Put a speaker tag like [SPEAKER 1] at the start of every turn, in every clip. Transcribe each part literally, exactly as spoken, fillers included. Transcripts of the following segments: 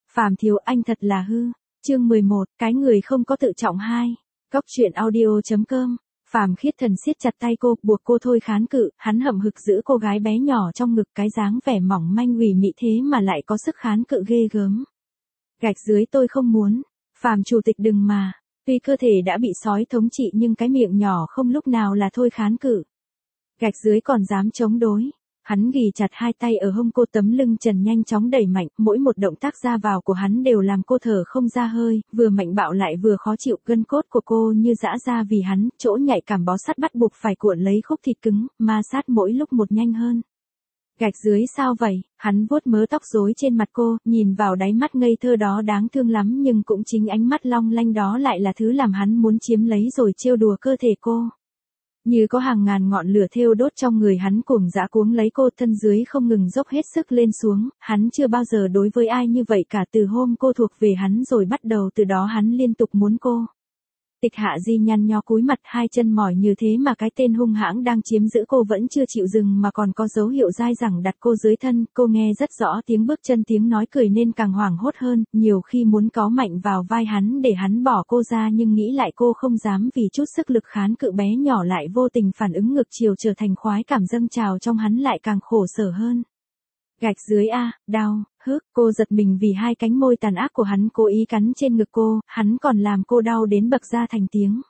[SPEAKER 1] Phàm thiếu anh thật là hư. Chương mười một, cái người không có tự trọng hai. Cốc truyện audio chấm com. Phàm Khiết Thần siết chặt tay cô, buộc cô thôi kháng cự, hắn hậm hực giữ cô gái bé nhỏ trong ngực, cái dáng vẻ mỏng manh ủy mị thế mà lại có sức kháng cự ghê gớm. Gạch dưới tôi không muốn. Phàm chủ tịch đừng mà. Tuy cơ thể đã bị sói thống trị nhưng cái miệng nhỏ không lúc nào là thôi kháng cự. Gạch dưới còn dám chống đối. Hắn ghì chặt hai tay ở hông cô, tấm lưng trần nhanh chóng đẩy mạnh, mỗi một động tác ra vào của hắn đều làm cô thở không ra hơi, vừa mạnh bạo lại vừa khó chịu, gân cốt của cô như giã ra vì hắn, chỗ nhạy cảm bó sắt bắt buộc phải cuộn lấy khúc thịt cứng, ma sát mỗi lúc một nhanh hơn. Gạch dưới sao vậy? Hắn vuốt mớ tóc rối trên mặt cô, nhìn vào đáy mắt ngây thơ đó đáng thương lắm, nhưng cũng chính ánh mắt long lanh đó lại là thứ làm hắn muốn chiếm lấy rồi trêu đùa cơ thể cô. Như có hàng ngàn ngọn lửa thiêu đốt trong người hắn, cuồng dã cuống lấy cô, thân dưới không ngừng dốc hết sức lên xuống, hắn chưa bao giờ đối với ai như vậy cả, từ hôm cô thuộc về hắn rồi bắt đầu từ đó hắn liên tục muốn cô. Tịch Hạ Di nhăn nhó cúi mặt, hai chân mỏi như thế mà cái tên hung hãng đang chiếm giữ cô vẫn chưa chịu dừng mà còn có dấu hiệu dai dẳng đặt cô dưới thân, cô nghe rất rõ tiếng bước chân tiếng nói cười nên càng hoảng hốt hơn, nhiều khi muốn có mạnh vào vai hắn để hắn bỏ cô ra nhưng nghĩ lại cô không dám vì chút sức lực kháng cự bé nhỏ lại vô tình phản ứng ngược chiều trở thành khoái cảm dâng trào trong hắn lại càng khổ sở hơn. Gạch dưới a, đau, hức, cô giật mình vì hai cánh môi tàn ác của hắn cố ý cắn trên ngực cô, hắn còn làm cô đau đến bật ra thành tiếng.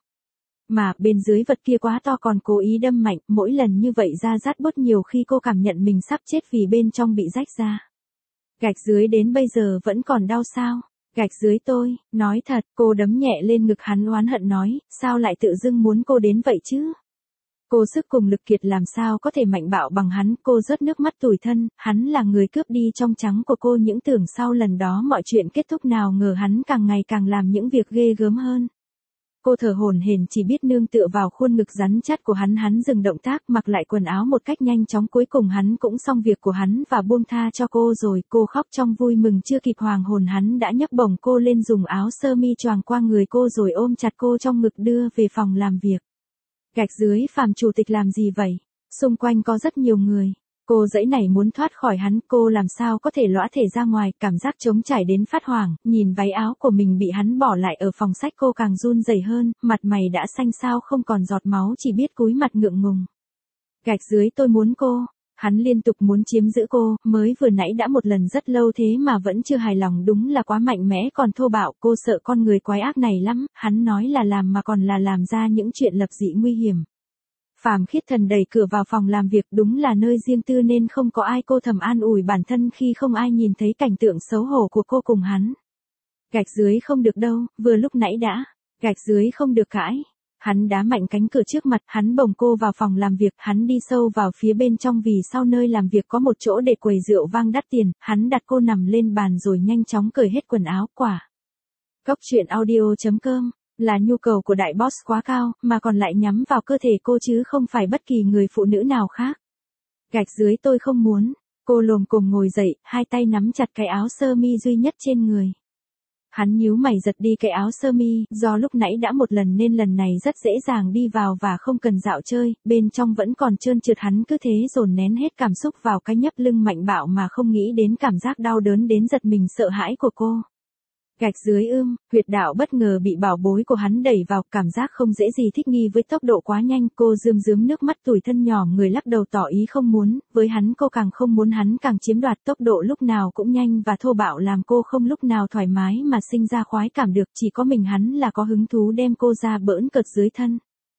[SPEAKER 1] Mà bên dưới vật kia quá to còn cố ý đâm mạnh, mỗi lần như vậy ra rát bút, nhiều khi cô cảm nhận mình sắp chết vì bên trong bị rách ra. Gạch dưới đến bây giờ vẫn còn đau sao? Gạch dưới tôi, nói thật, cô đấm nhẹ lên ngực hắn oán hận nói, sao lại tự dưng muốn cô đến vậy chứ? Cô sức cùng lực kiệt làm sao có thể mạnh bạo bằng hắn, cô rớt nước mắt tủi thân, hắn là người cướp đi trong trắng của cô, những tưởng sau lần đó mọi chuyện kết thúc, nào ngờ hắn càng ngày càng làm những việc ghê gớm hơn. Cô thở hổn hển chỉ biết nương tựa vào khuôn ngực rắn chắc của hắn, hắn dừng động tác mặc lại quần áo một cách nhanh chóng, cuối cùng hắn cũng xong việc của hắn và buông tha cho cô rồi, cô khóc trong vui mừng chưa kịp hoàng hồn hắn đã nhấc bổng cô lên, dùng áo sơ mi choàng qua người cô rồi ôm chặt cô trong ngực đưa về phòng làm việc. Gạch dưới, Phàm chủ tịch làm gì vậy? Xung quanh có rất nhiều người. Cô dãy nảy muốn thoát khỏi hắn, cô làm sao có thể lõa thể ra ngoài, cảm giác trống trải đến phát hoảng, nhìn váy áo của mình bị hắn bỏ lại ở phòng sách cô càng run rẩy hơn, mặt mày đã xanh xao không còn giọt máu, chỉ biết cúi mặt ngượng ngùng. Gạch dưới, tôi muốn cô. Hắn liên tục muốn chiếm giữ cô, mới vừa nãy đã một lần rất lâu thế mà vẫn chưa hài lòng, đúng là quá mạnh mẽ còn thô bạo, cô sợ con người quái ác này lắm, hắn nói là làm mà còn là làm ra những chuyện lập dị nguy hiểm. Phàm Khiết Thần đẩy cửa vào phòng làm việc, đúng là nơi riêng tư nên không có ai, cô thầm an ủi bản thân khi không ai nhìn thấy cảnh tượng xấu hổ của cô cùng hắn. Gạch dưới không được đâu, vừa lúc nãy đã, gạch dưới không được cãi. Hắn đá mạnh cánh cửa trước mặt, hắn bồng cô vào phòng làm việc, hắn đi sâu vào phía bên trong vì sau nơi làm việc có một chỗ để quầy rượu vang đắt tiền, hắn đặt cô nằm lên bàn rồi nhanh chóng cởi hết quần áo. Quả. Cốc truyện audio chấm com, là nhu cầu của đại boss quá cao, mà còn lại nhắm vào cơ thể cô chứ không phải bất kỳ người phụ nữ nào khác. Gạch dưới, tôi không muốn. Cô lồm cồm ngồi dậy, hai tay nắm chặt cái áo sơ mi duy nhất trên người. Hắn nhíu mày giật đi cái áo sơ mi, do lúc nãy đã một lần nên lần này rất dễ dàng đi vào và không cần dạo chơi, bên trong vẫn còn trơn trượt, hắn cứ thế dồn nén hết cảm xúc vào cái nhấp lưng mạnh bạo mà không nghĩ đến cảm giác đau đớn đến giật mình sợ hãi của cô. Gạch dưới ưm, huyệt đạo bất ngờ bị bảo bối của hắn đẩy vào, cảm giác không dễ gì thích nghi với tốc độ quá nhanh, cô rơm rớm nước mắt tủi thân nhỏ người lắc đầu tỏ ý không muốn, với hắn cô càng không muốn, hắn càng chiếm đoạt, tốc độ lúc nào cũng nhanh và thô bạo làm cô không lúc nào thoải mái mà sinh ra khoái cảm được, chỉ có mình hắn là có hứng thú đem cô ra bỡn cợt dưới thân.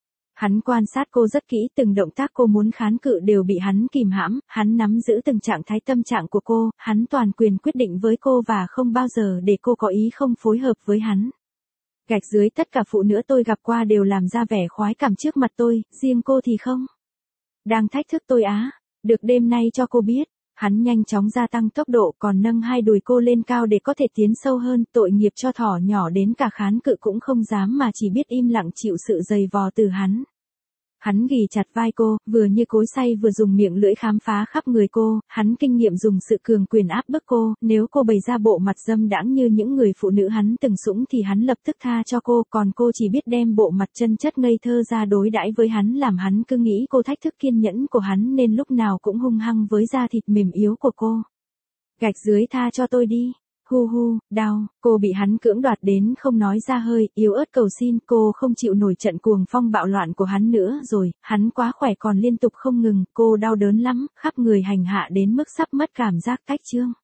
[SPEAKER 1] Hắn quan sát cô rất kỹ, từng động tác cô muốn kháng cự đều bị hắn kìm hãm, hắn nắm giữ từng trạng thái tâm trạng của cô, hắn toàn quyền quyết định với cô và không bao giờ để cô có ý không phối hợp với hắn. Gạch dưới, tất cả phụ nữ tôi gặp qua đều làm ra vẻ khoái cảm trước mặt tôi, riêng cô thì không. Đang thách thức tôi á, được đêm nay cho cô biết. Hắn nhanh chóng gia tăng tốc độ còn nâng hai đùi cô lên cao để có thể tiến sâu hơn, tội nghiệp cho thỏ nhỏ đến cả kháng cự cũng không dám mà chỉ biết im lặng chịu sự giày vò từ hắn. Hắn ghì chặt vai cô, vừa như cối xay vừa dùng miệng lưỡi khám phá khắp người cô, hắn kinh nghiệm dùng sự cường quyền áp bức cô, nếu cô bày ra bộ mặt dâm đãng như những người phụ nữ hắn từng sủng thì hắn lập tức tha cho cô, còn cô chỉ biết đem bộ mặt chân chất ngây thơ ra đối đãi với hắn, làm hắn cứ nghĩ cô thách thức kiên nhẫn của hắn nên lúc nào cũng hung hăng với da thịt mềm yếu của cô. Gạch dưới, tha cho tôi đi. Hu hu, đau, cô bị hắn cưỡng đoạt đến không nói ra hơi, yếu ớt cầu xin, cô không chịu nổi trận cuồng phong bạo loạn của hắn nữa rồi, hắn quá khỏe còn liên tục không ngừng, cô đau đớn lắm, khắp người hành hạ đến mức sắp mất cảm giác tách chương.